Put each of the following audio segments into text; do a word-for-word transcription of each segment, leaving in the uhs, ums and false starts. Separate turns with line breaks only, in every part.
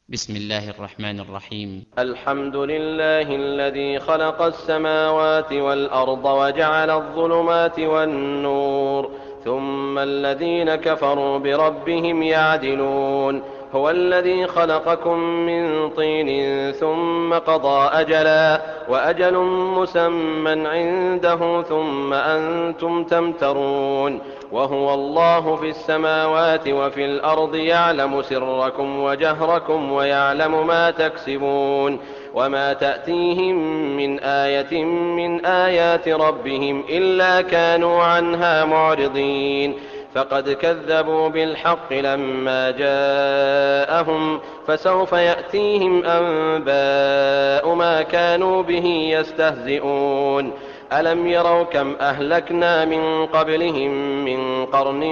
بسم الله الرحمن الرحيم.
الحمد لله الذي خلق السماوات والأرض وجعل الظلمات والنور، ثم الذين كفروا بربهم يعدلون. هو الذي خلقكم من طين ثم قضى أجلا وأجل مسمى عنده ثم أنتم تمترون. وهو الله في السماوات وفي الأرض، يعلم سركم وجهركم ويعلم ما تكسبون. وما تأتيهم من آية من آيات ربهم إلا كانوا عنها معرضين. فقد كذبوا بالحق لما جاءهم، فسوف يأتيهم أنباء ما كانوا به يستهزئون. ألم يروا كم أهلكنا من قبلهم من قرن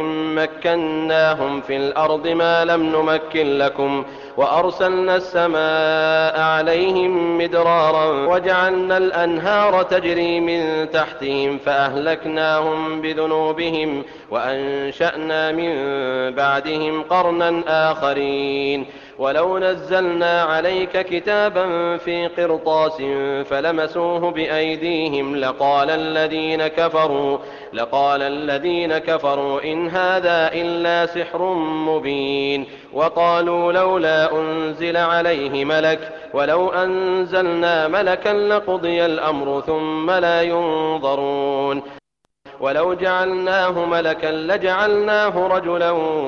مكناهم في الأرض ما لم نمكن لكم، وأرسلنا السماء عليهم مدرارا وجعلنا الأنهار تجري من تحتهم فأهلكناهم بذنوبهم وأنشأنا من بعدهم قرنا آخرين. ولو نزلنا عليك كتابا في قرطاس فلمسوه بأيديهم لقال الذين كفروا لقال الذين كفروا إن هذا إلا سحر مبين. وقالوا لولا أنزل عليه ملك ولو أنزلنا ملكا لقضي الأمر ثم لا ينظرون. ولو جعلناه ملكا لجعلناه رجلا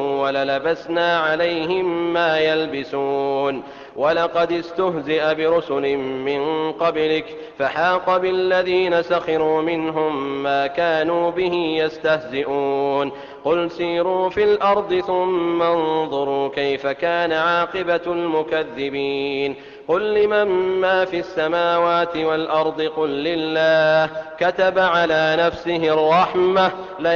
وللبسنا عليهم ما يلبسون. ولقد استهزئ برسل من قبلك فحاق بالذين سخروا منهم ما كانوا به يستهزئون. قل سيروا في الأرض ثم انظروا كيف كان عاقبة المكذبين. قل لمن ما في السماوات والأرض قل لله كتب على نفسه الرحمة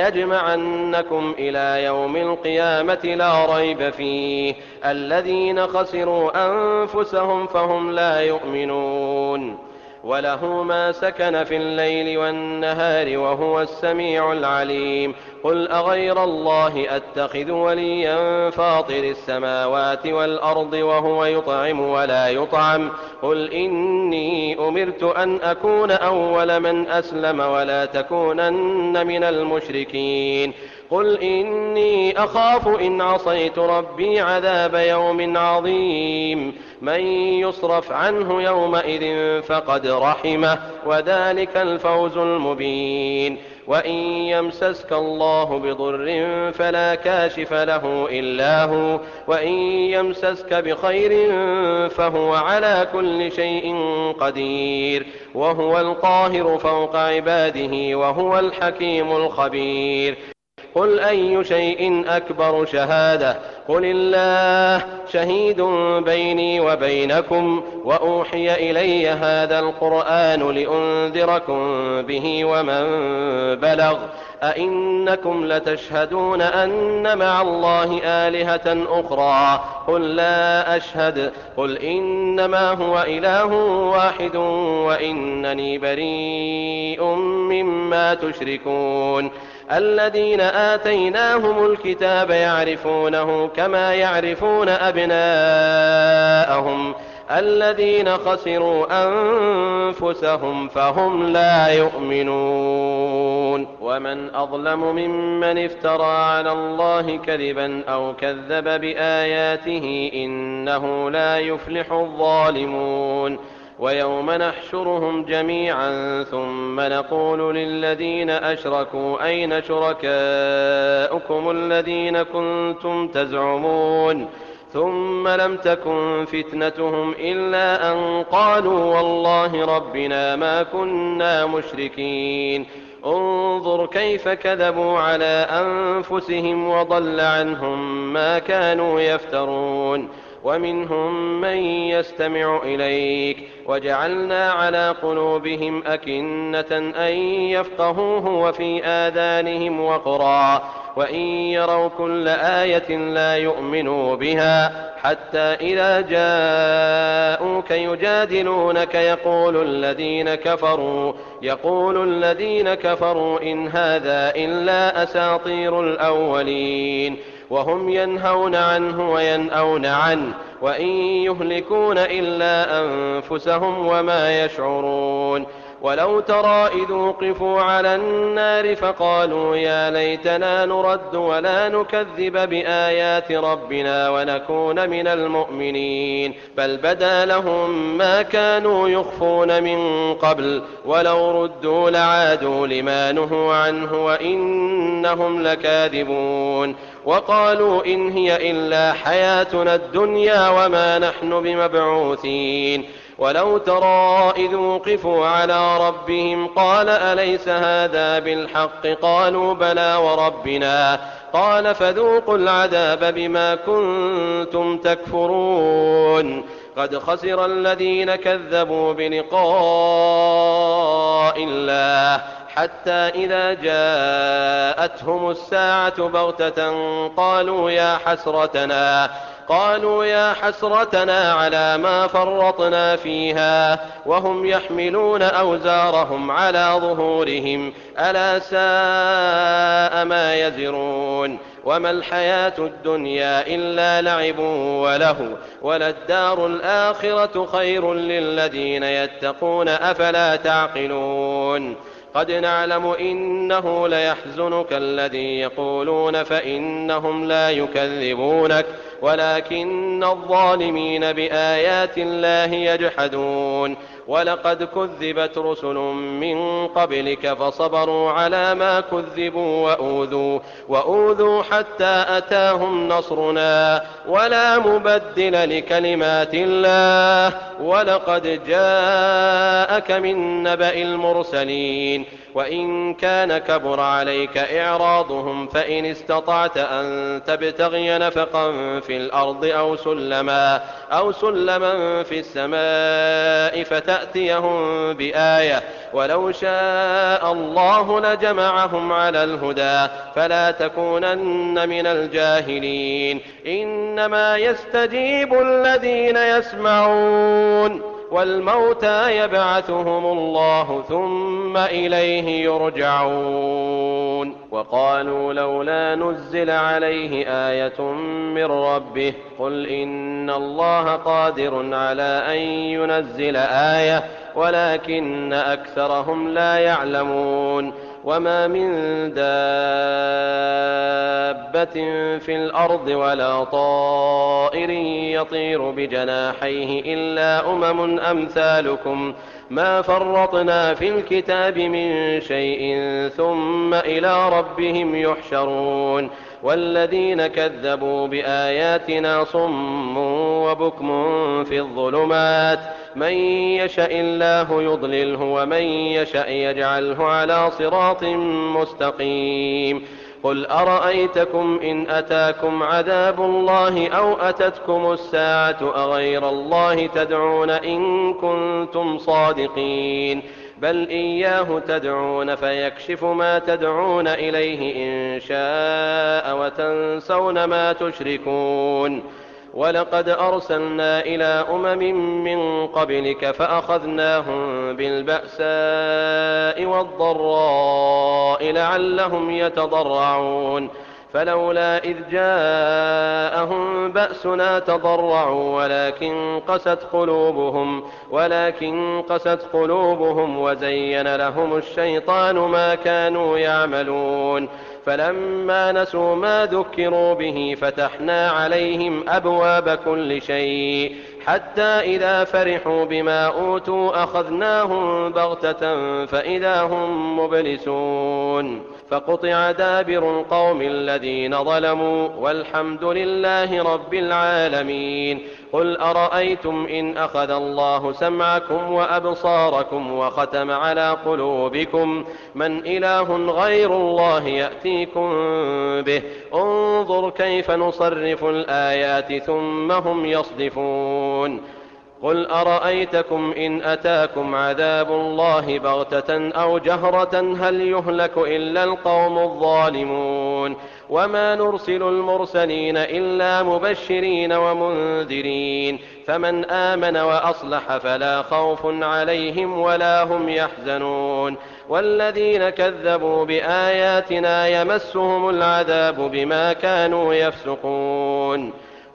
ليجمعنكم إلى يوم القيامة لا ريب فيه الذين خسروا أنفسهم فهم لا يؤمنون. وله ما سكن في الليل والنهار وهو السميع العليم. قل أغير الله أتخذ وليا فاطر السماوات والأرض وهو يطعم ولا يطعم. قل إني أمرت أن أكون أول من أسلم ولا تكونن من المشركين. قل إني أخاف إن عصيت ربي عذاب يوم عظيم. من يصرف عنه يومئذ فقد رحمه وذلك الفوز المبين. وإن يمسسك الله بضر فلا كاشف له إلا هو، وإن يمسسك بخير فهو على كل شيء قدير، وهو القاهر فوق عباده وهو الحكيم الخبير. قل أي شيء أكبر شهادة قل الله شهيد بيني وبينكم وأوحي إلي هذا القرآن لأنذركم به ومن بلغ. أئنكم لتشهدون أن مع الله آلهة أخرى قل لا أشهد. قل إنما هو إله واحد وإنني بريء مما تشركون. الذين آتيناهم الكتاب يعرفونه كما يعرفون أبناءهم الذين خسروا أنفسهم فهم لا يؤمنون. ومن أظلم ممن افترى على الله كذبا أو كذب بآياته إنه لا يفلح الظالمون. ويوم نحشرهم جميعا ثم نقول للذين أشركوا أين شركاؤكم الذين كنتم تزعمون ثم لم تكن فتنتهم إلا أن قالوا والله ربنا ما كنا مشركين. انظر كيف كذبوا على أنفسهم وضل عنهم ما كانوا يفترون. ومنهم من يستمع إليك وجعلنا على قلوبهم أكنة أن يفقهوه وفي آذانهم وقرا وإن يروا كل آية لا يؤمنوا بها حتى إذا جاءوك يجادلونك يقول الذين كفروا يقول الذين كفروا إن هذا إلا أساطير الأولين. وهم ينهون عنه وينأون عنه وإن يهلكون إلا أنفسهم وما يشعرون. ولو ترى إذ وقفوا على النار فقالوا يا ليتنا نرد ولا نكذب بآيات ربنا ونكون من المؤمنين بل بدا لهم ما كانوا يخفون من قبل ولو ردوا لعادوا لما نهوا عنه وإنهم لكاذبون. وقالوا إن هي إلا حياتنا الدنيا وما نحن بمبعوثين. ولو ترى إذ وقفوا على ربهم قال أليس هذا بالحق قالوا بلى وربنا قال فذوقوا العذاب بما كنتم تكفرون. قد خسر الذين كذبوا بلقاء الله حتى إذا جاءتهم الساعة بغتة قالوا يا حسرتنا قالوا يا حسرتنا على ما فرطنا فيها وهم يحملون أوزارهم على ظهورهم ألا ساء ما يزرون. وما الحياة الدنيا إلا لعب وله وللدار الآخرة خير للذين يتقون أفلا تعقلون. قد نعلم إنه ليحزنك الذي يقولون فإنهم لا يكذبونك ولكن الظالمين بآيات الله يجحدون. ولقد كذبت رسل من قبلك فصبروا على ما كذبوا وأوذوا, وأوذوا حتى أتاهم نصرنا ولا مبدل لكلمات الله. ولقد جاءك من نبأ المرسلين. وإن كان كبر عليك إعراضهم فإن استطعت أن تبتغي نفقا في الأرض أو سلما, أو سلما في السماء فتأتيهم بآية ولو شاء الله لجمعهم على الهدى فلا تكونن من الجاهلين. إنما يستجيب الذين يسمعون والموتى يبعثهم الله ثم إليه يرجعون. وقالوا لولا نزل عليه آية من ربه قل إن الله قادر على أن ينزل آية ولكن أكثرهم لا يعلمون. وما من دابة في الأرض ولا طائر يطير بجناحيه إلا أمم أمثالكم ما فرطنا في الكتاب من شيء ثم إلى ربهم يحشرون. والذين كذبوا بآياتنا صم وبكم في الظلمات من يشاء الله يضلله ومن يشاء يجعله على صراط مستقيم. قل أرأيتكم إن أتاكم عذاب الله أو أتتكم الساعة أغير الله تدعون إن كنتم صادقين بل إياه تدعون فيكشف ما تدعون إليه إن شاء وتنسون ما تشركون. ولقد أرسلنا إلى أمم من قبلك فأخذناهم بالبأساء والضراء لعلهم يتضرعون فلولا إذ جاءهم بأسنا تضرعوا ولكن قست قلوبهم ولكن قست قلوبهم وزين لهم الشيطان ما كانوا يعملون. فلما نسوا ما ذكروا به فتحنا عليهم أبواب كل شيء حتى إذا فرحوا بما أوتوا أخذناهم بغتة فإذا هم مبلسون. فقطع دابر القوم الذين ظلموا والحمد لله رب العالمين. قل أرأيتم إن أخذ الله سمعكم وأبصاركم وختم على قلوبكم من إله غير الله يأتيكم به انظر كيف نصرف الآيات ثم هم يصدفون. قل أرأيتكم إن أتاكم عذاب الله بغتة أو جهرة هل يهلك إلا القوم الظالمون. وما نرسل المرسلين إلا مبشرين ومنذرين فمن آمن وأصلح فلا خوف عليهم ولا هم يحزنون. والذين كذبوا بآياتنا يمسهم العذاب بما كانوا يفسقون.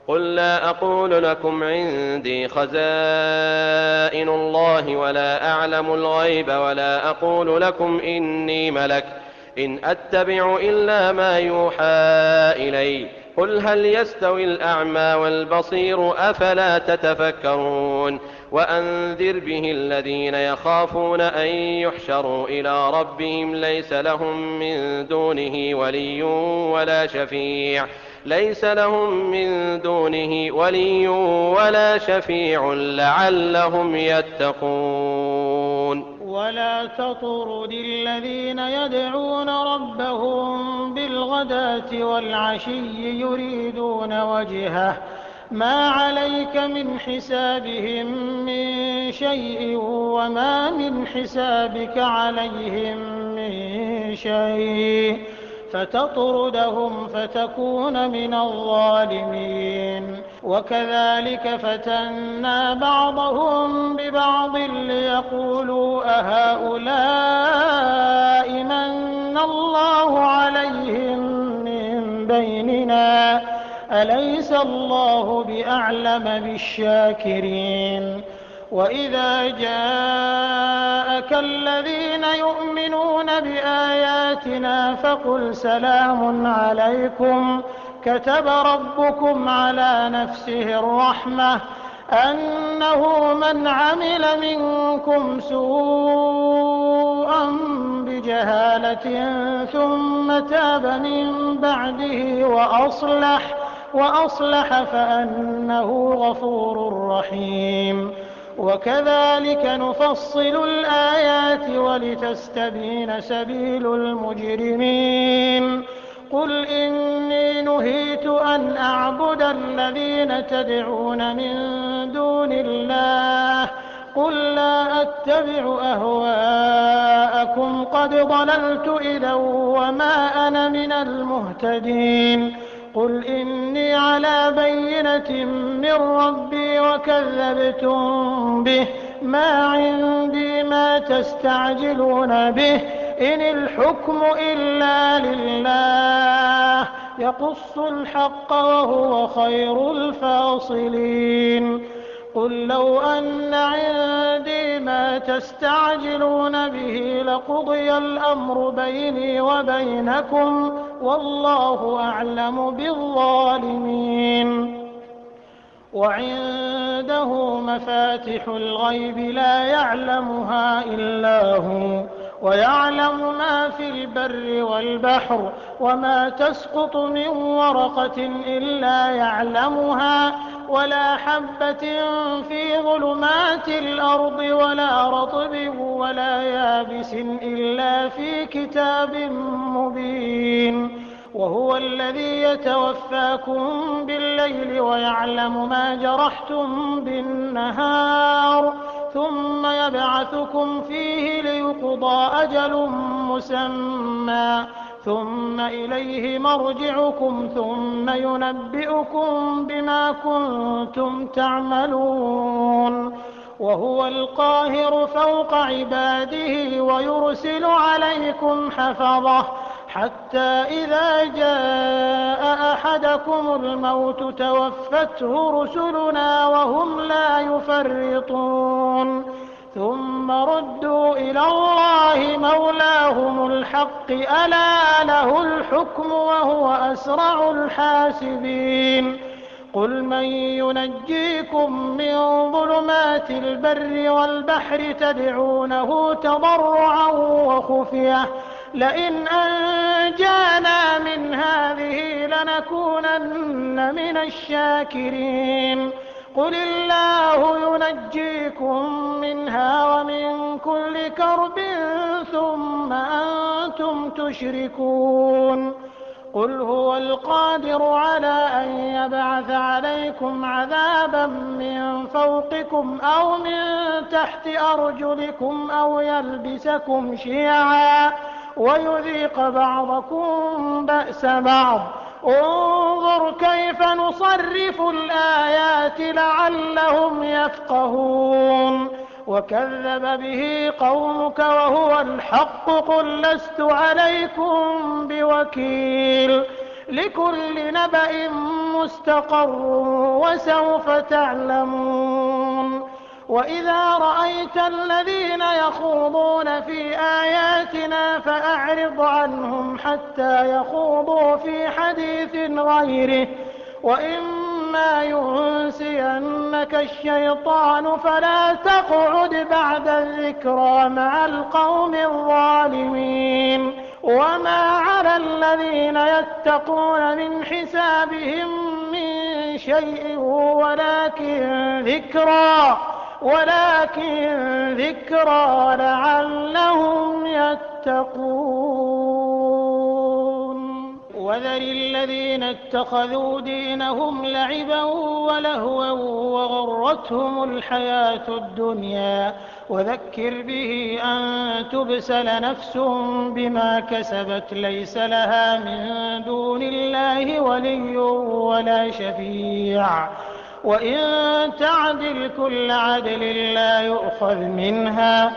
قل لا أقول لكم عندي خزائن الله ولا أعلم الغيب ولا أقول لكم إني ملك إن أتبع إلا ما يوحى إلي قل هل يستوي الأعمى والبصير أفلا تتفكرون وأنذر به الذين يخافون أن يحشروا إلى ربهم ليس لهم من دونه ولي ولا شفيع ليس لهم من دونه ولي ولا شفيع لعلهم يتقون.
ولا تطرد الذين يدعون ربهم بالغداة والعشي يريدون وجهه ما عليك من حسابهم من شيء وما من حسابك عليهم من شيء فتطردهم فتكون من الظالمين. وكذلك فتنا بعضهم ببعض ليقولوا أهؤلاء من الله عليهم من بيننا أليس الله بأعلم بالشاكرين. وإذا جاءك الذين يؤمنون بآياتنا فقل سلام عليكم كتب ربكم على نفسه الرحمة أنه من عمل منكم سوءا بجهالة ثم تاب من بعده وأصلح وأصلح فأنه غفور رحيم. وكذلك نفصل الآيات ولتستبين سبيل المجرمين. قل إني نهيت أن أعبد الذين تدعون من دون الله قل لا أتبع أهواءكم قد ضللت إذا وما أنا من المهتدين. قل إني على بينة من ربي وكذبتم به ما عندي ما تستعجلون به إن الحكم إلا لله يقص الحق وهو خير الفاصلين. قل لو أن عندي ما تستعجلون به لقضي الأمر بيني وبينكم والله أعلم بالظالمين. وعنده مفاتح الغيب لا يعلمها إلا هو ويعلم ما في البر والبحر وما تسقط من ورقة إلا يعلمها ولا حبة في ظلمات الأرض ولا رطب ولا يابس إلا في كتاب مبين. وهو الذي يتوفاكم بالليل ويعلم ما جرحتم بالنهار ثم يبعثكم فيه ليقضى أجل مسمى ثم إليه مرجعكم ثم ينبئكم بما كنتم تعملون. وهو القاهر فوق عباده ويرسل عليكم حفظه حتى إذا جاء أحدكم الموت توفته رسلنا وهم لا يفرطون ثم ردوا إلى الله مولاهم الحق ألا له الحكم وهو أسرع الحاسبين. قل من ينجيكم من ظلمات البر والبحر تدعونه تضرعا وخفية لئن أنجانا من هذه لنكونن من الشاكرين. قل الله ينجيكم منها ومن كل كرب ثم أنتم تشركون. قل هو القادر على أن يبعث عليكم عذابا من فوقكم أو من تحت أرجلكم أو يلبسكم شيعا ويذيق بعضكم بأس بعض. انظر كيف نصرف الآيات لعلهم يفقهون. وكذب به قومك وهو الحق قل لست عليكم بوكيل. لكل نبأ مستقر وسوف تعلمون. وإذا رأيت الذين يخوضون في آياتنا فأعرض عنهم حتى يخوضوا في حديث غيره، وإما ينسينك الشيطان فلا تقعد بعد الذكرى مع القوم الظالمين. وما على الذين يتقون من حسابهم من شيء ولكن ذكرى ولكن ذكرى لعلهم يتقون. وذر الذين اتخذوا دينهم لعبا ولهوا وغرتهم الحياة الدنيا وذكر به أن تبسل نفس بما كسبت ليس لها من دون الله ولي ولا شفيع، وإن تعدل كل عدل لا يؤخذ منها.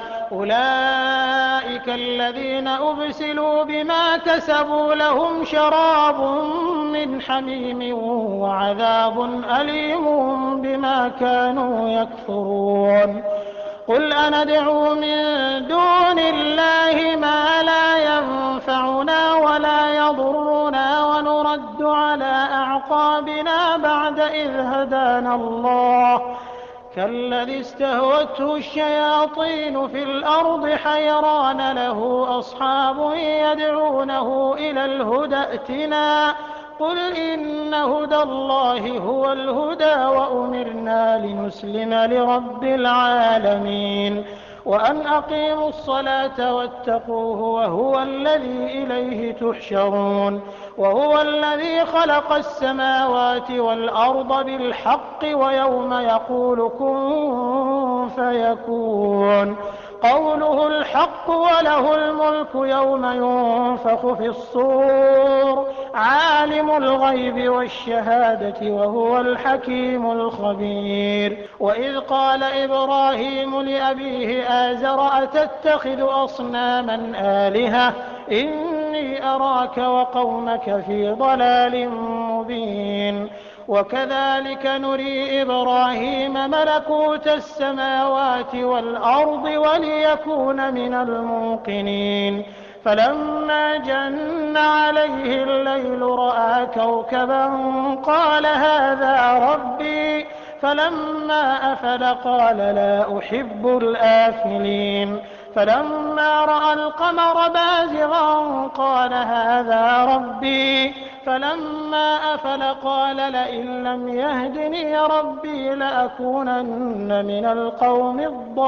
أولئك الذين أبسلوا بما كسبوا لهم شراب من حميم وعذاب أليم بما كانوا يكفرون. قل أندعو من دون الله ما لا ينفعنا ولا يضرنا ونرد على أعقابنا بعد إذ هدانا الله كالذي استهوته الشياطين في الأرض حيران له أصحاب يدعونه إلى الهدى ائتنا قل إن هدى الله هو الهدى وأمرنا لنسلم لرب العالمين وأن أقيموا الصلاة واتقوه وهو الذي إليه تحشرون. وهو الذي خلق السماوات والأرض بالحق ويوم يقول كن فيكون قوله الحق وله الملك يوم ينفخ في الصور عالم الغيب والشهادة وهو الحكيم الخبير. وإذ قال إبراهيم لأبيه آزر أتتخذ أصناما آلهة إني أراك وقومك في ضلال مبين. وكذلك نري إبراهيم ملكوت السماوات والأرض وليكون من الموقنين. فلما جن عليه الليل رأى كوكبا قال هذا ربي فلما أفل قال لا أحب الآفلين. فلما رأى القمر بازغا قال هذا ربي فلما أفل قال لئن لم يهدني ربي لأكونن من القوم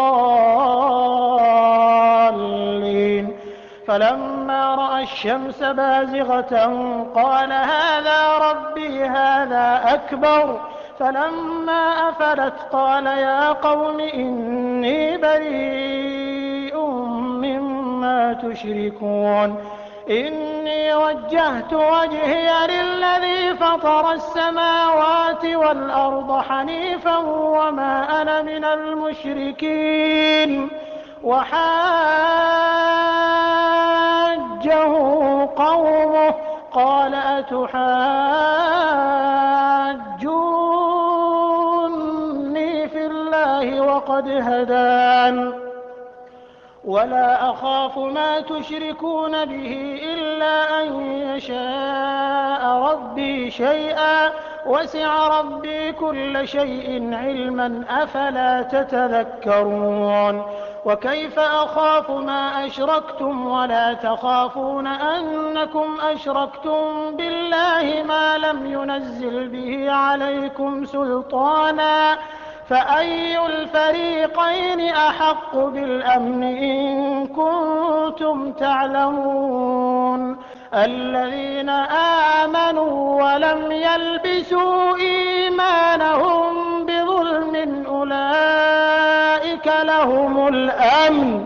الضالين. فلما رأى الشمس بازغة قال هذا ربي هذا أكبر فلما أفلت قال يا قوم إني بريء مما تشركون إني وجهت وجهي للذي فطر السماوات والأرض حنيفا وما أنا من المشركين. وحاجه قومه قال أتحاجوني في الله وقد هدان ولا أخاف ما تشركون به إلا أن يشاء ربي شيئا وسع ربي كل شيء علما أفلا تتذكرون. وكيف أخاف ما أشركتم ولا تخافون أنكم أشركتم بالله ما لم ينزل به عليكم سلطانا فأي الفريقين أحق بالأمن إن كنتم تعلمون. الذين آمنوا ولم يلبسوا إيمانهم بظلم أولئك لهم الأمن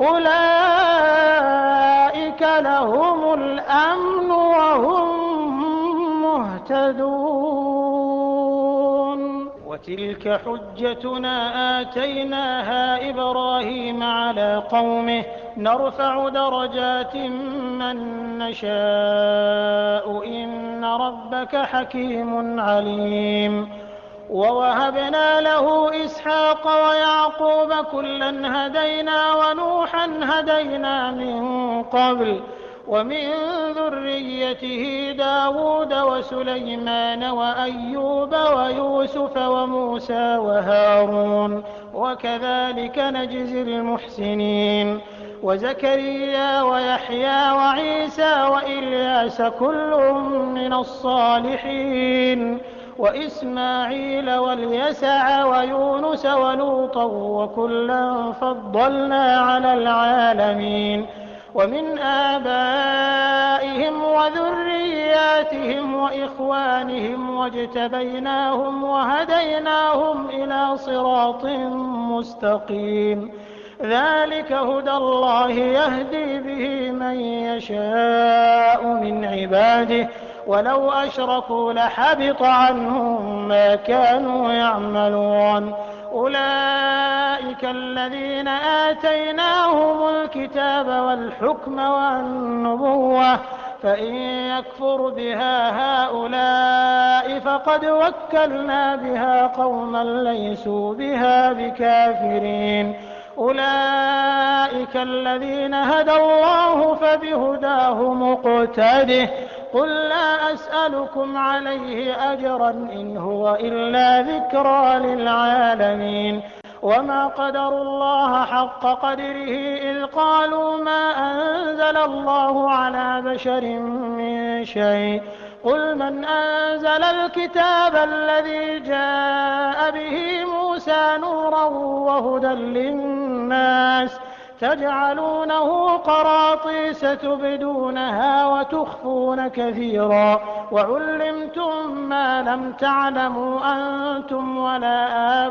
أولئك لهم الأمن وهم مهتدون. وتلك حجتنا آتيناها إبراهيم على قومه نرفع درجات من نشاء إن ربك حكيم عليم. ووهبنا له إسحاق ويعقوب كلا هدينا ونوحا هدينا من قبل ومن ذريته داود وسليمان وأيوب ويوسف وموسى وهارون وكذلك نجزي المحسنين. وزكريا ويحيى وعيسى وإلياس كل من الصالحين وإسماعيل واليسع ويونس ولوطا وكلا فضلنا على العالمين. ومن آبائهم وذرياتهم وإخوانهم واجتبيناهم وهديناهم إلى صراط مستقيم. ذلك هدى الله يهدي به من يشاء من عباده ولو أشركوا لحبط عنهم ما كانوا يعملون. أولئك الذين آتيناهم الكتاب والحكم والنبوة فإن يكفر بها هؤلاء فقد وكلنا بها قوما ليسوا بها بكافرين. أولئك الذين هدى الله فبهداه مقتده قل لا أسألكم عليه أجرا إن هو إلا ذكرى للعالمين. وما قدروا الله حق قدره إذ قالوا ما أنزل الله على بشر من شيء قل من أنزل الكتاب الذي جاء به موسى نورا وهدى للناس تجعلونه قراطيس تبدونها وتخفون كثيرا وعلمتم ما لم تعلموا أنتم ولا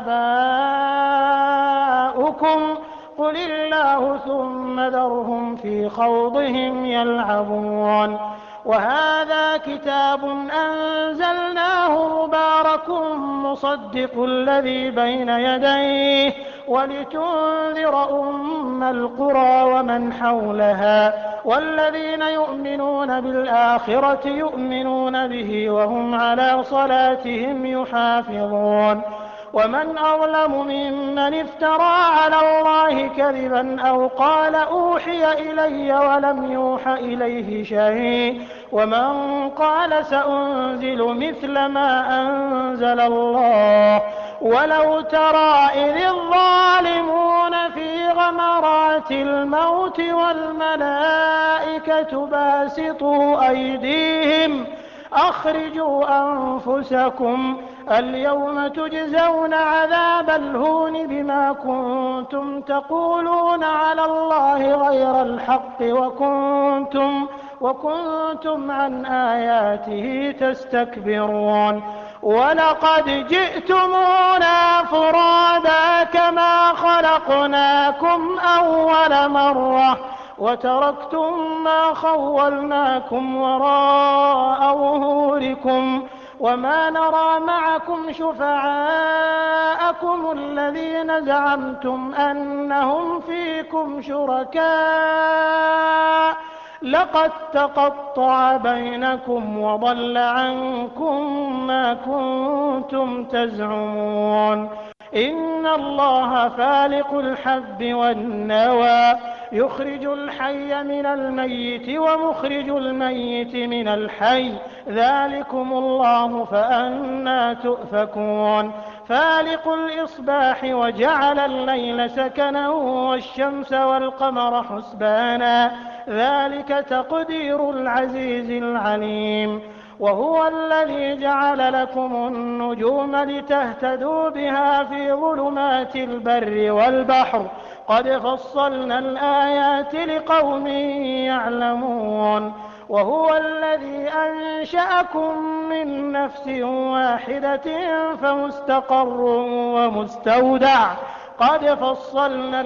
آباؤكم قل الله ثم ذرهم في خوضهم يلعبون. وهذا كتاب أنزلناه مبارك مصدق الذي بين يديه ولتنذر أم القرى ومن حولها والذين يؤمنون بالآخرة يؤمنون به وهم على صلاتهم يحافظون. ومن أظلم ممن افترى على الله كذبا أو قال أوحي إلي ولم يوح إليه شيء ومن قال سأنزل مثل ما أنزل الله ولو ترى إذ الظالمون في غمرات الموت والملائكة باسطوا أيديهم أخرجوا أنفسكم اليوم تجزون عذاب الهون بما كنتم تقولون على الله غير الحق وكنتم وكنتم عن آياته تستكبرون. ولقد جئتمونا فرادا كما خلقناكم أول مرة وتركتم ما خولناكم وراء ظهوركم وما نرى معكم شفعاءكم الذين زعمتم أنهم فيكم شركاء لقد تقطع بينكم وضل عنكم ما كنتم تزعمون. إن الله فالق الحب والنوى يخرج الحي من الميت ومخرج الميت من الحي ذلكم الله فأنى تؤفكون. فالق الإصباح وجعل الليل سكنا والشمس والقمر حسبانا ذلك تقدير العزيز العليم. وهو الذي جعل لكم النجوم لتهتدوا بها في ظلمات البر والبحر قد فصلنا الآيات لقوم يعلمون. وهو الذي أنشأكم من نفس واحدة فمستقر ومستودع قد فصلنا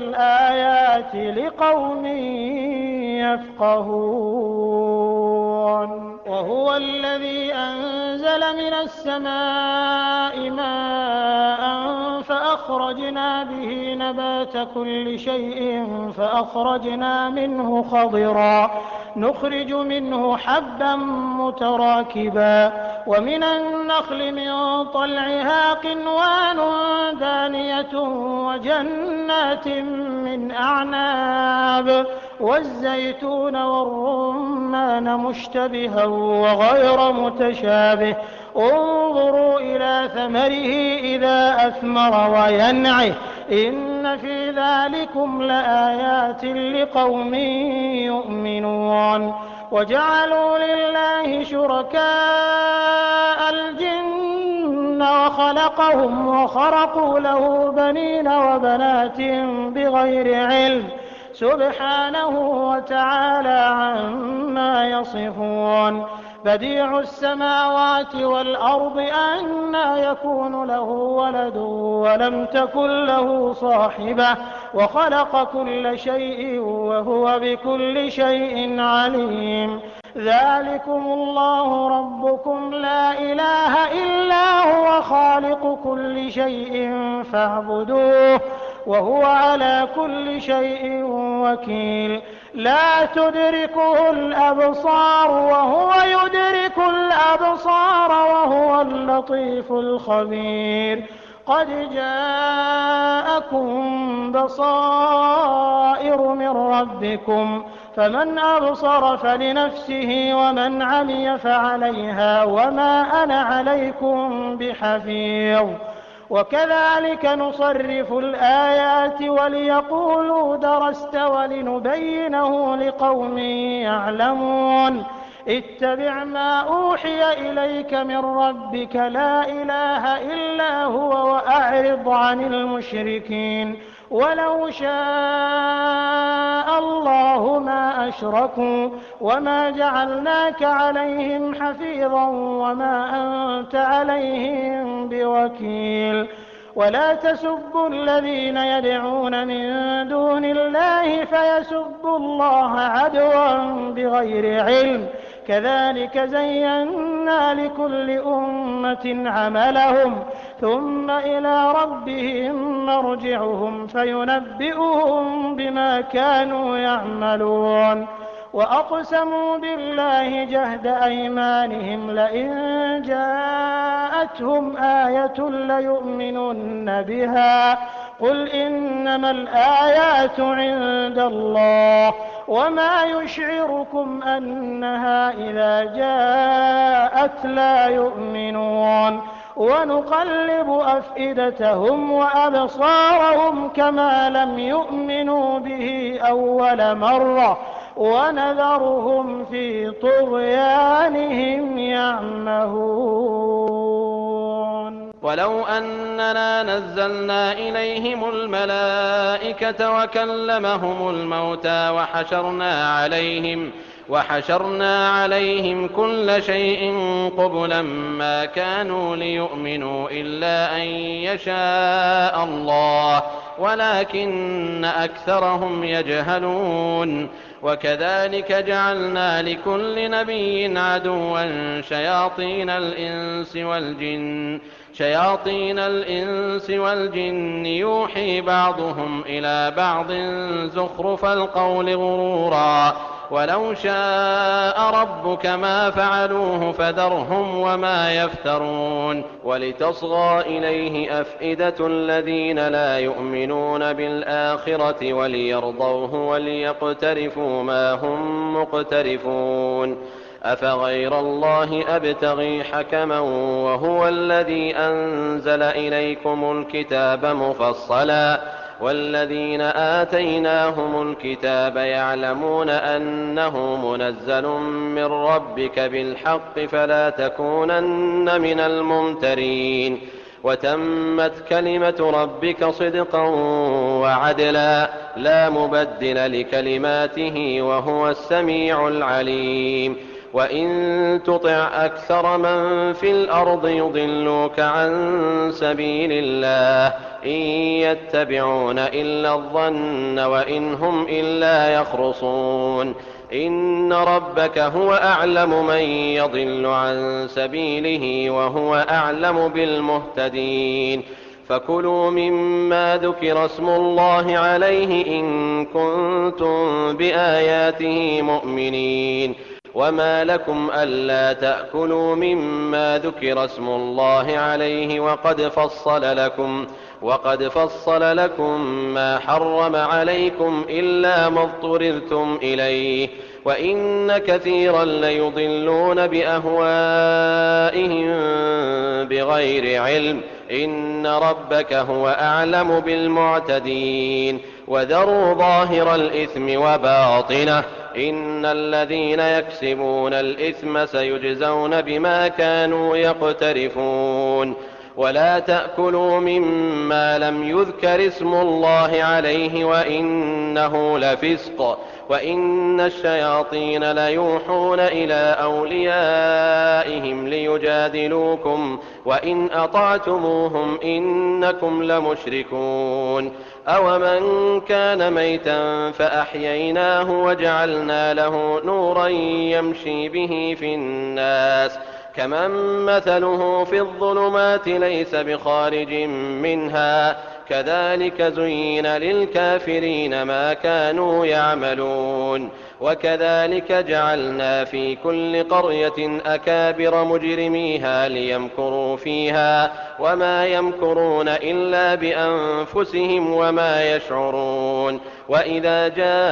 الآيات لقوم يفقهون. وهو الذي أنزل من السماء ماء فأخرجنا به نبات كل شيء فأخرجنا منه خضرا نخرج منه حبا متراكبا ومن النخل من طلعها قنوان دانية وجنات من أعناب والزيتون والرمان مشتبها وغير متشابه انظروا إلى ثمره إذا أثمر وينعه إن في ذلكم لآيات لقوم يؤمنون وجعلوا لله شركاء الجن وخلقهم وخرقوا له بنين وبنات بغير علم سبحانه وتعالى عما يصفون بديع السماوات والأرض أنى يكون له ولد ولم تكن له صاحبة وخلق كل شيء وهو بكل شيء عليم ذلكم الله ربكم لا إله إلا هو خالق كل شيء فاعبدوه وهو على كل شيء وكيل لا تدركه الأبصار وهو يدرك الأبصار وهو اللطيف الخبير قد جاءكم بصائر من ربكم فمن أبصر فلنفسه ومن عمي فعليها وما أنا عليكم بحفيظ وكذلك نصرف الآيات وليقولوا درست ولنبينه لقوم يعلمون اتبع ما أوحي إليك من ربك لا إله إلا هو وأعرض عن المشركين ولو شاء الله ما أشركوا وما جعلناك عليهم حفيظا وما أنت عليهم بوكيل ولا تسبوا الذين يدعون من دون الله فيسبوا الله عدوا بغير علم كذلك زينا لكل أمة عملهم ثم إلى ربهم مرجعهم فينبئهم بما كانوا يعملون وأقسموا بالله جهد أيمانهم لئن جاءتهم آية ليؤمنن بها قل إنما الآيات عند الله وما يشعركم أنها إذا جاءت لا يؤمنون ونقلب أفئدتهم وأبصارهم كما لم يؤمنوا به أول مرة ونذرهم في طغيانهم يعمهون
ولو أننا نزلنا إليهم الملائكة وكلمهم الموتى وحشرنا عليهم وحشرنا عليهم كل شيء قبلا ما كانوا ليؤمنوا إلا أن يشاء الله ولكن أكثرهم يجهلون وكذلك جعلنا لكل نبي عدوا شياطين الإنس والجن شياطين الإنس والجن يوحي بعضهم إلى بعض زخرف القول غرورا ولو شاء ربك ما فعلوه فذرهم وما يفترون ولتصغى إليه أفئدة الذين لا يؤمنون بالآخرة وليرضوه وليقترفوا ما هم مقترفون أفغير الله أبتغي حكما وهو الذي أنزل إليكم الكتاب مفصلا والذين آتيناهم الكتاب يعلمون أنه منزل من ربك بالحق فلا تكونن من الممترين وتمت كلمة ربك صدقا وعدلا لا مبدل لكلماته وهو السميع العليم وإن تطع أكثر من في الأرض يضلوك عن سبيل الله إن يتبعون إلا الظن وإن هم إلا يخرصون إن ربك هو أعلم من يضل عن سبيله وهو أعلم بالمهتدين. فكلوا مما ذكر اسم الله عليه إن كنتم بآياته مؤمنين. وما لكم ألا تأكلوا مما ذكر اسم الله عليه وقد فصل لكم وقد فصل لكم ما حرم عليكم إلا ما اضطررتم إليه وإن كثيرا ليضلون بأهوائهم بغير علم إن ربك هو أعلم بالمعتدين. وذروا ظاهر الإثم وباطنه إن الذين يكسبون الإثم سيجزون بما كانوا يقترفون. ولا تأكلوا مما لم يذكر اسم الله عليه وإنه لفسق وإن الشياطين ليوحون إلى أوليائهم ليجادلوكم وإن أطعتموهم إنكم لمشركون. أومن كان ميتا فأحييناه وجعلنا له نورا يمشي به في الناس كمن مثله في الظلمات ليس بخارج منها كذلك زين للكافرين ما كانوا يعملون. وكذلك جعلنا في كل قرية أكابر مجرميها ليمكروا فيها وما يمكرون إلا بأنفسهم وما يشعرون. وإذا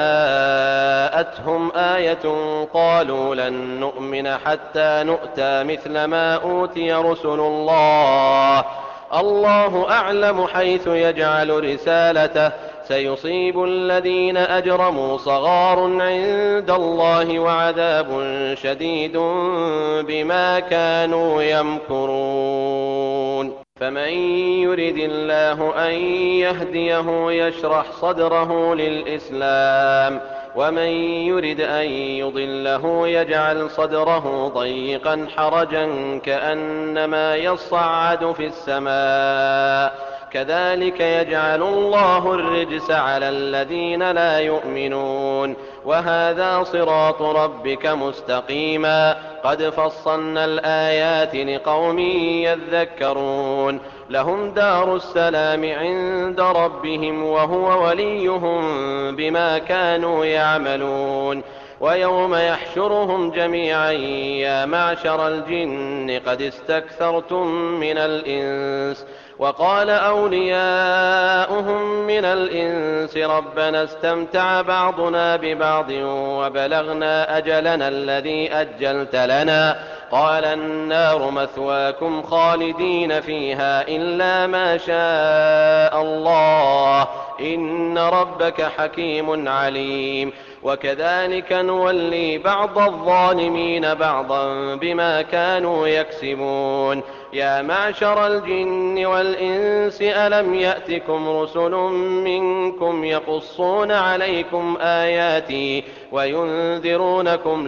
جاءتهم آية قالوا لن نؤمن حتى نؤتى مثل ما أوتي رسل الله الله أعلم حيث يجعل رسالته سيصيب الذين أجرموا صغار عند الله وعذاب شديد بما كانوا يمكرون. فمن يرد الله أن يهديه يشرح صدره للإسلام ومن يرد أن يضله يجعل صدره ضيقا حرجا كأنما يصعد في السماء كذلك يجعل الله الرجس على الذين لا يؤمنون. وهذا صراط ربك مستقيما قد فصلنا الآيات لقوم يذكرون. لهم دار السلام عند ربهم وهو وليهم بما كانوا يعملون. ويوم يحشرهم جميعا يا معشر الجن قد استكثرتم من الإنس وقال أولياؤهم من الإنس ربنا استمتع بعضنا ببعض وبلغنا أجلنا الذي أجلت لنا قال النار مثواكم خالدين فيها إلا ما شاء الله إن ربك حكيم عليم. وكذلك نولي بعض الظالمين بعضا بما كانوا يكسبون. يا معشر الجن والإنس ألم يأتكم رسل منكم يقصون عليكم آياتي وينذرونكم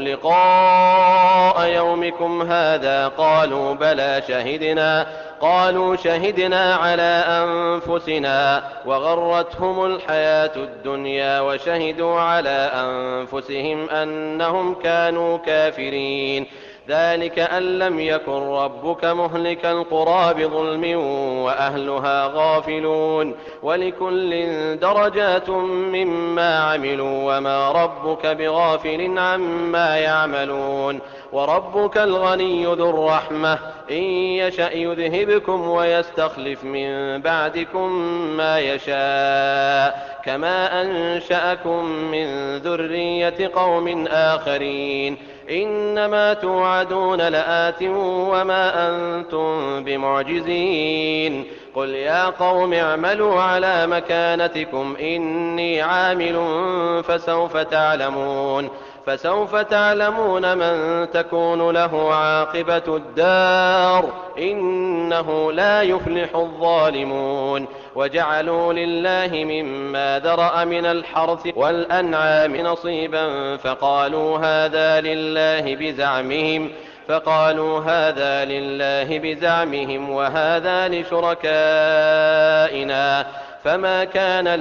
لقاء يومكم هذا قالوا بلى شهدنا قالوا شهدنا على أنفسنا وغرتهم الحياة الدنيا وشهدوا على أنفسهم أنهم كانوا كافرين. ذلك أن لم يكن ربك مهلك القرى بظلم وأهلها غافلون ولكل درجات مما عملوا وما ربك بغافل عما يعملون. وربك الغني ذو الرحمة إن يشأ يذهبكم ويستخلف من بعدكم ما يشاء كما أنشأكم من ذرية قوم آخرين. إنما توعدون لآت وما أنتم بمعجزين. قل يا قوم اعملوا على مكانتكم إني عامل فسوف تعلمون فسوف تعلمون من تكون له عاقبة الدار إنه لا يفلح الظالمون. وجعلوا لله مما ذرأ من الحرث والأنعام نصيبا فقالوا هذا لله بزعمهم فقالوا هذا لله بزعمهم وهذا لشركائنا فما كان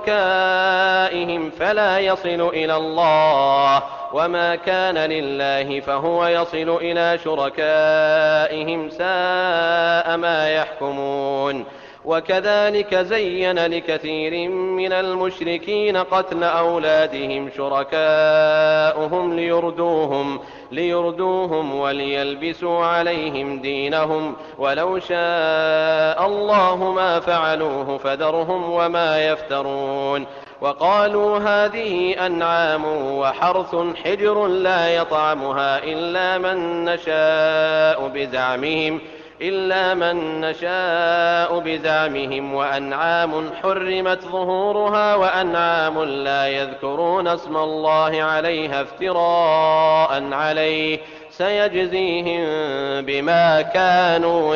لشركائهم فلا يصل إلى الله، وما كان لله فهو يصل إلى شركائهم، ساء ما يحكمون. وكذلك زين لكثير من المشركين قتل أولادهم شركاؤهم ليردوهم, ليردوهم وليلبسوا عليهم دينهم، ولو شاء الله ما فعلوه فذرهم وما يفترون. وقالوا هذه أنعام وحرث حجر لا يطعمها إلا من نشاء بزعمهم إلا من نشاء بزعمهم وأنعام حرمت ظهورها وأنعام لا يذكرون اسم الله عليها افتراء عليه، سيجزيهم بما كانوا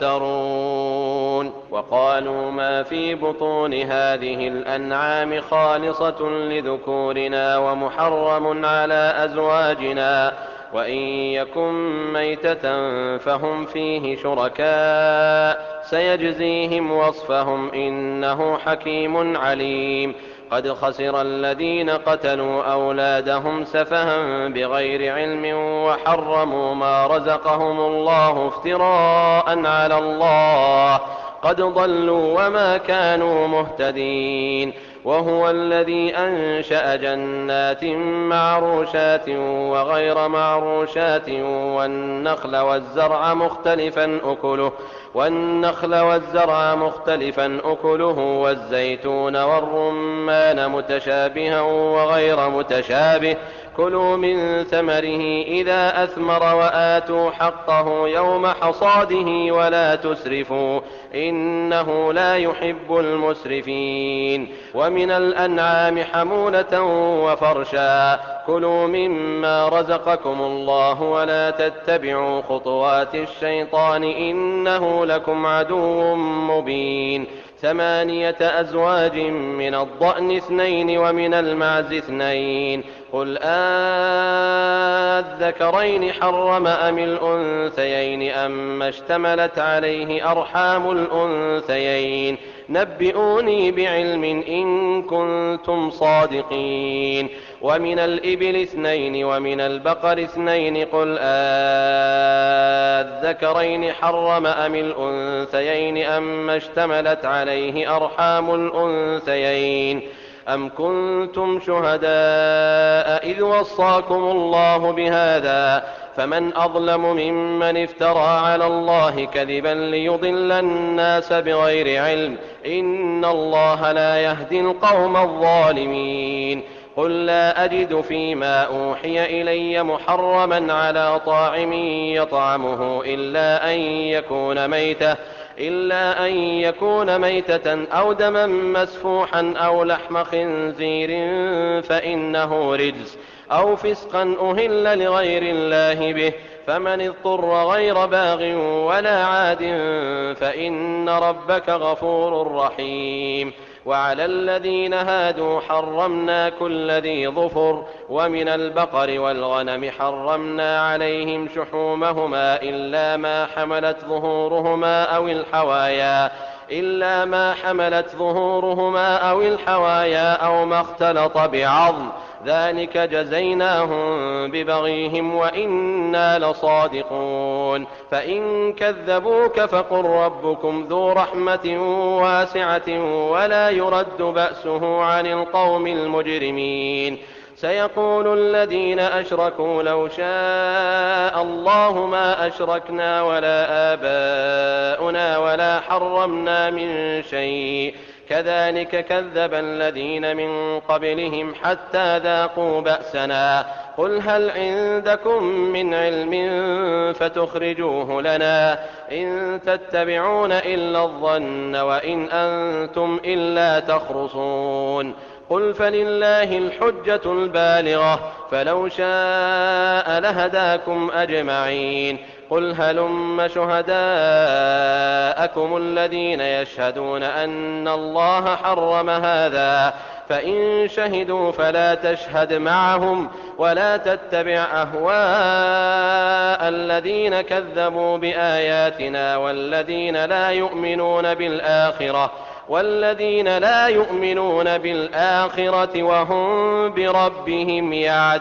يفترون. وقالوا ما في بطون هذه الأنعام خالصة لذكورنا ومحرم على أزواجنا، وإن يكن ميتة فهم فيه شركاء، سيجزيهم وصفهم إنه حكيم عليم. قد خسر الذين قتلوا أولادهم سفها بغير علم وحرموا ما رزقهم الله افتراء على الله، قد ضلوا وما كانوا مهتدين. وهو الذي أنشأ جنات معروشات وغير معروشات والنخل والزرع مختلفا أكله والنخل والزرع مختلفا أكله والزيتون والرمان متشابها وغير متشابه، كلوا من ثمره إذا أثمر وآتوا حقه يوم حصاده ولا تسرفوا إنه لا يحب المسرفين. ومن الأنعام حمولة وفرشا، كلوا مما رزقكم الله ولا تتبعوا خطوات الشيطان إنه لكم عدو مبين. ثمانية أزواج من الضأن اثنين ومن المعز اثنين، قل آذكرين حرم أم الأنثيين أم اشتملت عليه أرحام الأنثيين، نبئوني بعلم إن كنتم صادقين. ومن الإبل اثنين ومن البقر اثنين، قل آذكرين حرم أم الأنثيين أم اشتملت عليه أرحام الأنثيين، أم كنتم شهداء إذ وصاكم الله بهذا، فمن أظلم ممن افترى على الله كذبا ليضل الناس بغير علم، إن الله لا يهدي القوم الظالمين. قل لا أجد فيما أوحي إلي محرما على طاعم يطعمه إلا أن يكون ميتة إلا أن يكون ميتة أو دما مسفوحا أو لحم خنزير فإنه رجس أو فسقا أهل لغير الله به، فمن اضطر غير باغ ولا عاد فإن ربك غفور رحيم. وعلى الذين هادوا حرمنا كل ذي ظفر، ومن البقر والغنم حرمنا عليهم شحومهما إلا ما حملت ظهورهما أو الحوايا إلا ما حملت ظهورهما أو الحوايا أو ما اختلط بعظم، ذلك جزيناهم ببغيهم وإنا لصادقون. فإن كذبوك فقل ربكم ذو رحمة واسعة ولا يرد بأسه عن القوم المجرمين. سيقول الذين أشركوا لو شاء الله ما أشركنا ولا آباؤنا ولا حرمنا من شيء، كذلك كذب الذين من قبلهم حتى ذاقوا بأسنا. قل هل عندكم من علم فتخرجوه لنا، إن تتبعون إلا الظن وإن أنتم إلا تخرصون. قل فلله الحجة البالغة، فلو شاء لهداكم أجمعين. قل هلم شهداءكم الذين يشهدون أن الله حرم هذا، فإن شهدوا فلا تشهد معهم ولا تتبع أهواء الذين كذبوا بآياتنا والذين لا يؤمنون بالآخرة، والذين لا يؤمنون بالآخرة وهم بربهم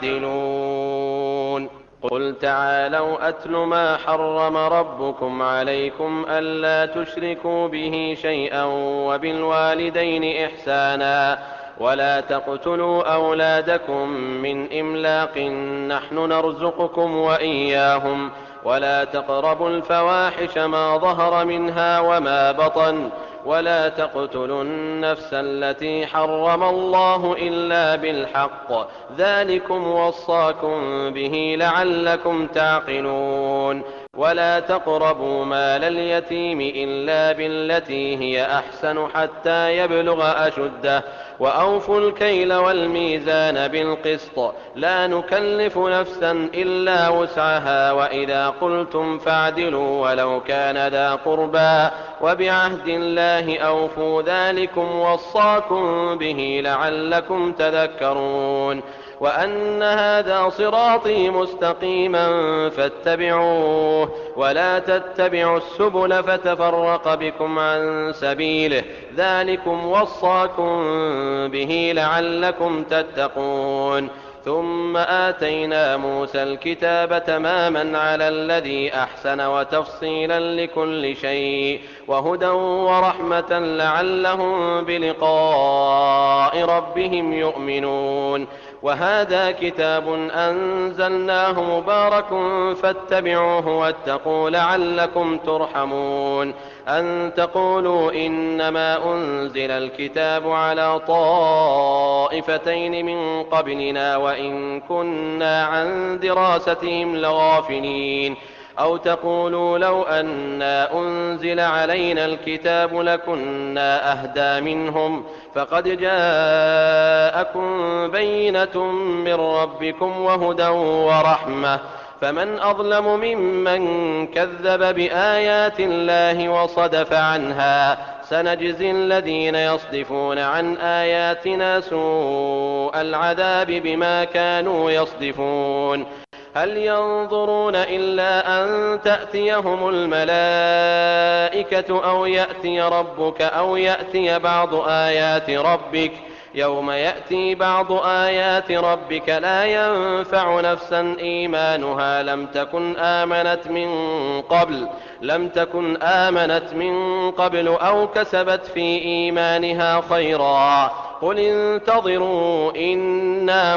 يعدلون. قل تعالوا أتل ما حرم ربكم عليكم ألا تشركوا به شيئا وبالوالدين إحسانا ولا تقتلوا أولادكم من إملاق نحن نرزقكم وإياهم ولا تقربوا الفواحش ما ظهر منها وما بطن ولا تقتلوا النفس التي حرم الله إلا بالحق ذلكم وصاكم به لعلكم تعقلون. ولا تقربوا مال اليتيم إلا بالتي هي أحسن حتى يبلغ أشده وأوفوا الكيل والميزان بالقسط لا نكلف نفسا إلا وسعها وإذا قلتم فاعدلوا ولو كان ذا قربى وبعهد الله أوفوا ذلكم وصاكم به لعلكم تذكرون. وأن هذا صراطي مستقيما فاتبعوه ولا تتبعوا السبل فتفرق بكم عن سبيله ذلكم وصاكم به لعلكم تتقون. ثم آتينا موسى الكتاب تماما على الذي أحسن وتفصيلا لكل شيء وهدى ورحمة لعلهم بلقاء ربهم يؤمنون. وهذا كتاب أنزلناه مبارك فاتبعوه واتقوا لعلكم ترحمون. أن تقولوا إنما أنزل الكتاب على طائفتين من قبلنا وإن كنا عن دراستهم لغافلين أو تقولوا لو أنا أنزل علينا الكتاب لكنا أهدى منهم فقد جاءكم بينة من ربكم وهدى ورحمة فمن أظلم ممن كذب بآيات الله وصدف عنها سنجزي الذين يصدفون عن آياتنا سوء العذاب بما كانوا يصدفون. هل ينظرون إلا أن تأتيهم الملائكة أو يأتي ربك أو يأتي بعض آيات ربك يوم يأتي بعض آيات ربك لا ينفع نفسا إيمانها لم تكن آمنت من قبل لم تكن آمنت من قبل أو كسبت في إيمانها خيرا قل انتظروا إنا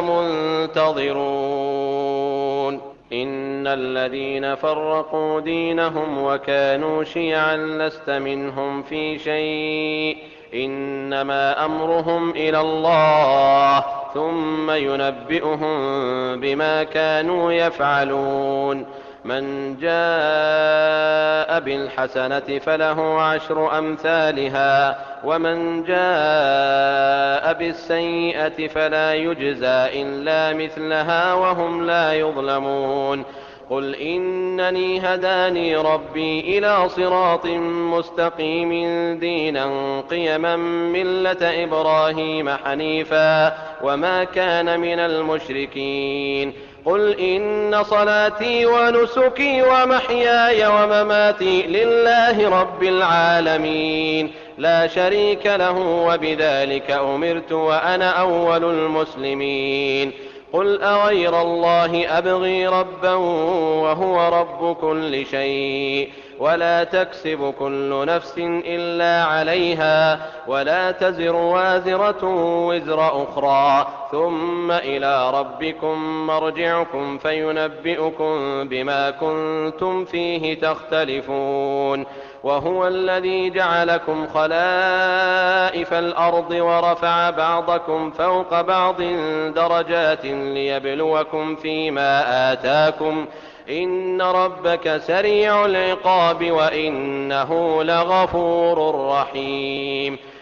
منتظرون. إن الذين فرقوا دينهم وكانوا شيعا لست منهم في شيء إنما أمرهم إلى الله ثم ينبئهم بما كانوا يفعلون. من جاء بالحسنة فله عشر أمثالها ومن جاء بالسيئة فلا يجزى إلا مثلها وهم لا يظلمون. قل إنني هداني ربي إلى صراط مستقيم دينا قيما ملة إبراهيم حنيفا وما كان من المشركين. قل إن صلاتي ونسكي ومحياي ومماتي لله رب العالمين لا شريك له وبذلك أمرت وأنا أول المسلمين. قل أغير الله أبغي ربا وهو رب كل شيء ولا تكسب كل نفس إلا عليها ولا تزر وازرة وزر أخرى ثم إلى ربكم مرجعكم فينبئكم بما كنتم فيه تختلفون. وهو الذي جعلكم خلائف الأرض ورفع بعضكم فوق بعض درجات ليبلوكم فيما آتاكم إن ربك سريع العقاب وإنه لغفور رحيم.